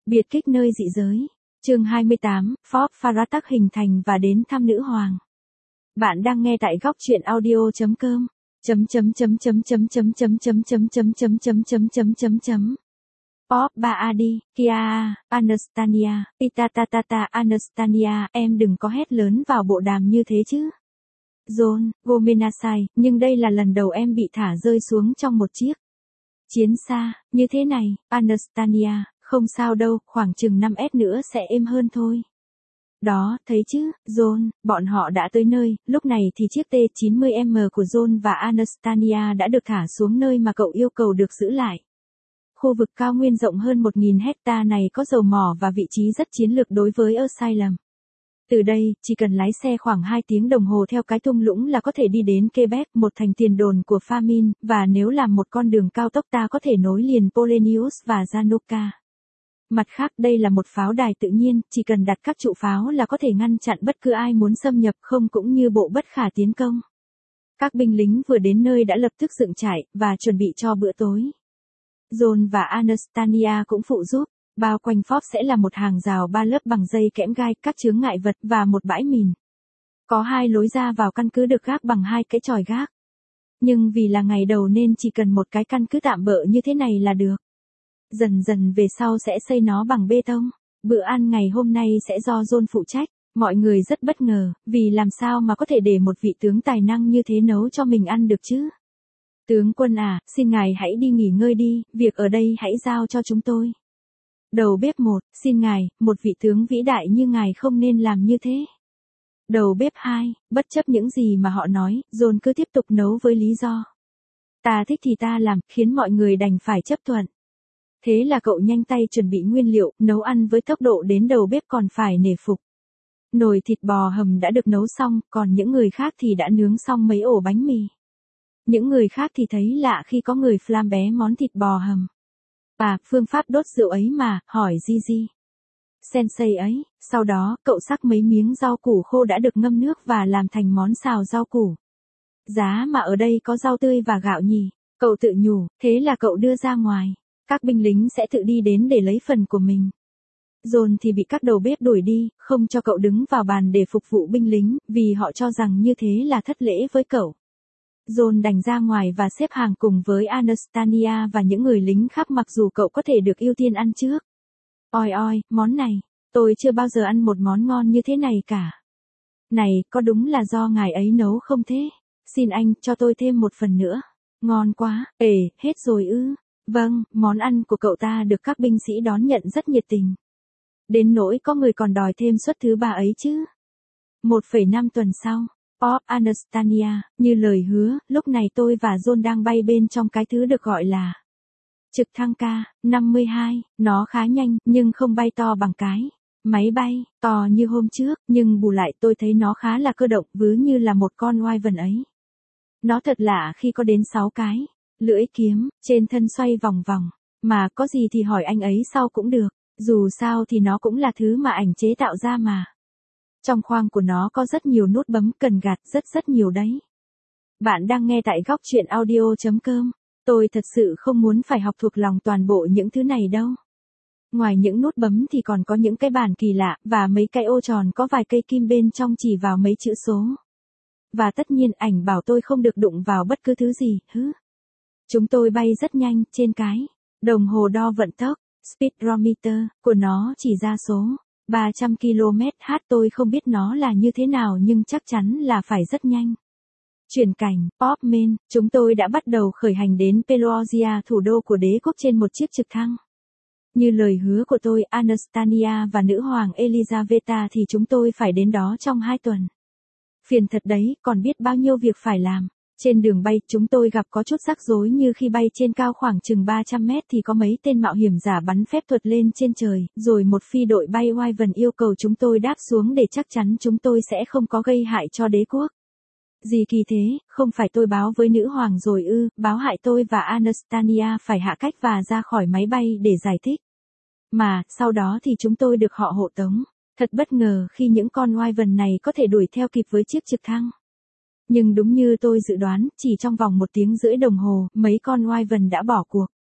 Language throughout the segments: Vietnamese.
Biệt kích nơi dị giới. Chương 28, Ford Faratak hình thành và đến thăm nữ hoàng. Bạn đang nghe tại góc truyện audio.com. Pop Baadi, Kia, Anastasia, Itatatata Anastasia, em đừng có hét lớn vào bộ đàm như thế chứ. John, Gomenasai, nhưng đây là lần đầu em bị thả rơi xuống trong một chiếc chiến xa, như thế này, Anastasia, không sao đâu, khoảng chừng 5S nữa sẽ êm hơn thôi. Đó, thấy chứ, John, bọn họ đã tới nơi, lúc này thì chiếc T-90M của John và Anastasia đã được thả xuống nơi mà cậu yêu cầu được giữ lại. Khu vực cao nguyên rộng hơn 1.000 hecta này có dầu mỏ và vị trí rất chiến lược đối với Asylum. Từ đây, chỉ cần lái xe khoảng 2 tiếng đồng hồ theo cái thung lũng là có thể đi đến Quebec, một thành tiền đồn của Famine, và nếu làm một con đường cao tốc ta có thể nối liền Polenius và Janoka. Mặt khác đây là một pháo đài tự nhiên, chỉ cần đặt các trụ pháo là có thể ngăn chặn bất cứ ai muốn xâm nhập không cũng như bộ bất khả tiến công. Các binh lính vừa đến nơi đã lập tức dựng trại, và chuẩn bị cho bữa tối. John và Anastasia cũng phụ giúp. Bao quanh Ford sẽ là một hàng rào 3 lớp bằng dây kẽm gai, các chướng ngại vật và một bãi mìn. Có 2 lối ra vào căn cứ được gác bằng 2 cái chòi gác. Nhưng vì là ngày đầu nên chỉ cần một cái căn cứ tạm bợ như thế này là được. Dần dần về sau sẽ xây nó bằng bê tông. Bữa ăn ngày hôm nay sẽ do John phụ trách. Mọi người rất bất ngờ, vì làm sao mà có thể để một vị tướng tài năng như thế nấu cho mình ăn được chứ? Tướng quân à, xin ngài hãy đi nghỉ ngơi đi, việc ở đây hãy giao cho chúng tôi. Đầu bếp 1, xin ngài, một vị tướng vĩ đại như ngài không nên làm như thế. Đầu bếp 2, bất chấp những gì mà họ nói, John cứ tiếp tục nấu với lý do. Ta thích thì ta làm, khiến mọi người đành phải chấp thuận. Thế là cậu nhanh tay chuẩn bị nguyên liệu, nấu ăn với tốc độ đến đầu bếp còn phải nể phục. Nồi thịt bò hầm đã được nấu xong, còn những người khác thì đã nướng xong mấy ổ bánh mì. Những người khác thì thấy lạ khi có người flambe món thịt bò hầm. Phương pháp đốt rượu ấy mà, hỏi Gigi. Sensei ấy, sau đó, cậu sắc mấy miếng rau củ khô đã được ngâm nước và làm thành món xào rau củ. Giá mà ở đây có rau tươi và gạo nhỉ, cậu tự nhủ, thế là cậu đưa ra ngoài. Các binh lính sẽ tự đi đến để lấy phần của mình. John thì bị các đầu bếp đuổi đi, không cho cậu đứng vào bàn để phục vụ binh lính, vì họ cho rằng như thế là thất lễ với cậu. John đành ra ngoài và xếp hàng cùng với Anastasia và những người lính khác mặc dù cậu có thể được ưu tiên ăn trước. Oi oi, món này, tôi chưa bao giờ ăn một món ngon như thế này cả. Này, có đúng là do ngài ấy nấu không thế? Xin anh, cho tôi thêm một phần nữa. Ngon quá, hết rồi ư. Vâng, món ăn của cậu ta được các binh sĩ đón nhận rất nhiệt tình. Đến nỗi có người còn đòi thêm suất thứ 3 ấy chứ. 1,5 tuần sau. Pop Anastasia, như lời hứa, lúc này tôi và John đang bay bên trong cái thứ được gọi là trực thăng K-52, nó khá nhanh, nhưng không bay to bằng cái máy bay to như hôm trước, nhưng bù lại tôi thấy nó khá là cơ động, vứ như là một con Wyvern ấy. Nó thật lạ khi có đến 6 cái lưỡi kiếm trên thân xoay vòng vòng, mà có gì thì hỏi anh ấy sau cũng được, dù sao thì nó cũng là thứ mà ảnh chế tạo ra mà. Trong khoang của nó có rất nhiều nút bấm cần gạt, rất nhiều đấy. Bạn đang nghe tại góc truyện audio.com. Tôi thật sự không muốn phải học thuộc lòng toàn bộ những thứ này đâu. Ngoài những nút bấm thì còn có những cái bàn kỳ lạ, và mấy cái ô tròn có vài cây kim bên trong chỉ vào mấy chữ số. Và tất nhiên ảnh bảo tôi không được đụng vào bất cứ thứ gì, Chúng tôi bay rất nhanh, trên cái đồng hồ đo vận tốc, speedometer, của nó chỉ ra số 300 km/h, tôi không biết nó là như thế nào nhưng chắc chắn là phải rất nhanh. Chuyển cảnh, Popman, chúng tôi đã bắt đầu khởi hành đến Pelosia, thủ đô của đế quốc trên một chiếc trực thăng. Như lời hứa của tôi, Anastasia và nữ hoàng Elizaveta thì chúng tôi phải đến đó trong 2 tuần. Phiền thật đấy, còn biết bao nhiêu việc phải làm. Trên đường bay, chúng tôi gặp có chút rắc rối như khi bay trên cao khoảng chừng 300 mét thì có mấy tên mạo hiểm giả bắn phép thuật lên trên trời, rồi một phi đội bay Wyvern yêu cầu chúng tôi đáp xuống để chắc chắn chúng tôi sẽ không có gây hại cho đế quốc. Gì kỳ thế, không phải tôi báo với nữ hoàng rồi ư, báo hại tôi và Anastasia phải hạ cách và ra khỏi máy bay để giải thích. Mà, sau đó thì chúng tôi được họ hộ tống. Thật bất ngờ khi những con Wyvern này có thể đuổi theo kịp với chiếc trực thăng. Nhưng đúng như tôi dự đoán, chỉ trong vòng 1 tiếng rưỡi đồng hồ, mấy con Wyvern đã bỏ cuộc.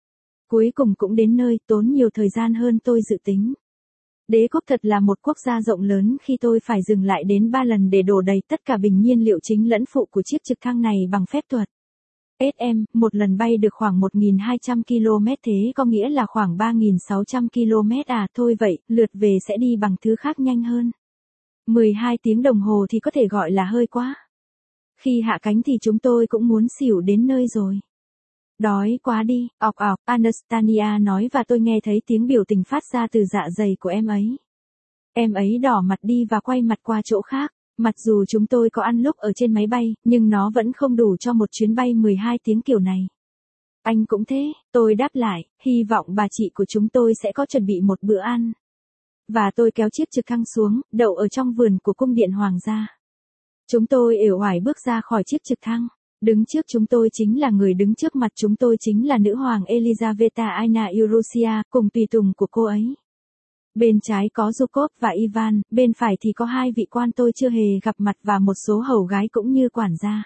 Cuối cùng cũng đến nơi, tốn nhiều thời gian hơn tôi dự tính. Đế quốc thật là một quốc gia rộng lớn khi tôi phải dừng lại đến 3 lần để đổ đầy tất cả bình nhiên liệu chính lẫn phụ của chiếc trực thăng này bằng phép thuật. Một lần bay được khoảng 1.200 km thế có nghĩa là khoảng 3.600 km à, thôi vậy, lượt về sẽ đi bằng thứ khác nhanh hơn. 12 tiếng đồng hồ thì có thể gọi là hơi quá. Khi hạ cánh thì chúng tôi cũng muốn xỉu đến nơi rồi. Đói quá đi, ọc ọc, Anastasia nói và tôi nghe thấy tiếng biểu tình phát ra từ dạ dày của em ấy. Em ấy đỏ mặt đi và quay mặt qua chỗ khác. Mặc dù chúng tôi có ăn lúc ở trên máy bay, nhưng nó vẫn không đủ cho một chuyến bay 12 tiếng kiểu này. Anh cũng thế, tôi đáp lại, hy vọng bà chị của chúng tôi sẽ có chuẩn bị một bữa ăn. Và tôi kéo chiếc trực thăng xuống, đậu ở trong vườn của cung điện hoàng gia. Chúng tôi uể oải bước ra khỏi chiếc trực thăng. Đứng trước chúng tôi chính là người đứng trước mặt chúng tôi chính là nữ hoàng Elizaveta Aina Eurusia, cùng tùy tùng của cô ấy. Bên trái có Zukov và Ivan, bên phải thì có hai vị quan tôi chưa hề gặp mặt và một số hầu gái cũng như quản gia.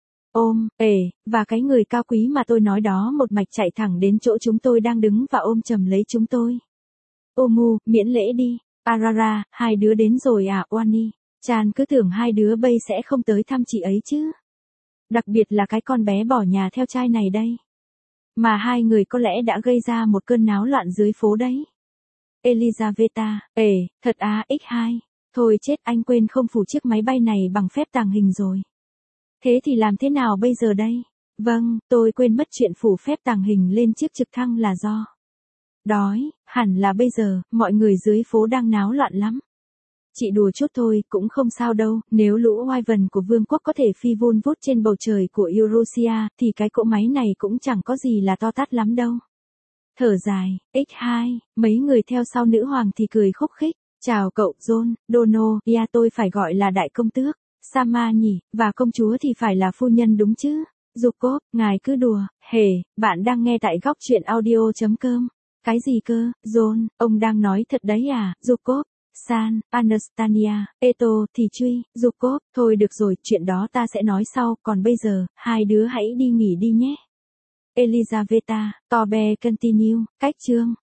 Và cái người cao quý mà tôi nói đó một mạch chạy thẳng đến chỗ chúng tôi đang đứng và ôm chầm lấy chúng tôi. Omu, miễn lễ đi. Arara, hai đứa đến rồi à, Oani. Chan cứ tưởng hai đứa bây sẽ không tới thăm chị ấy chứ. Đặc biệt là cái con bé bỏ nhà theo trai này đây. Mà hai người có lẽ đã gây ra một cơn náo loạn dưới phố đấy. Elizaveta, thật á, X2. Thôi chết, anh quên không phủ chiếc máy bay này bằng phép tàng hình rồi. Thế thì làm thế nào bây giờ đây? Vâng, tôi quên mất chuyện phủ phép tàng hình lên chiếc trực thăng là do đói, hẳn là bây giờ, mọi người dưới phố đang náo loạn lắm. Chị đùa chút thôi, cũng không sao đâu, nếu lũ Wyvern của vương quốc có thể phi vun vút trên bầu trời của Eurusia, thì cái cỗ máy này cũng chẳng có gì là to tát lắm đâu. Thở dài, X2, mấy người theo sau nữ hoàng thì cười khúc khích. Chào cậu, John, Dono, tôi phải gọi là đại công tước, Sama nhỉ, và công chúa thì phải là phu nhân đúng chứ. Zukov, ngài cứ đùa, bạn đang nghe tại góc truyện audio.com. Cái gì cơ, John, ông đang nói thật đấy à, Zukov. San, Anastasia, Eto, thì truy, Zukov, thôi được rồi, chuyện đó ta sẽ nói sau, còn bây giờ, hai đứa hãy đi nghỉ đi nhé. Elizaveta, Tobe continue, cách chương.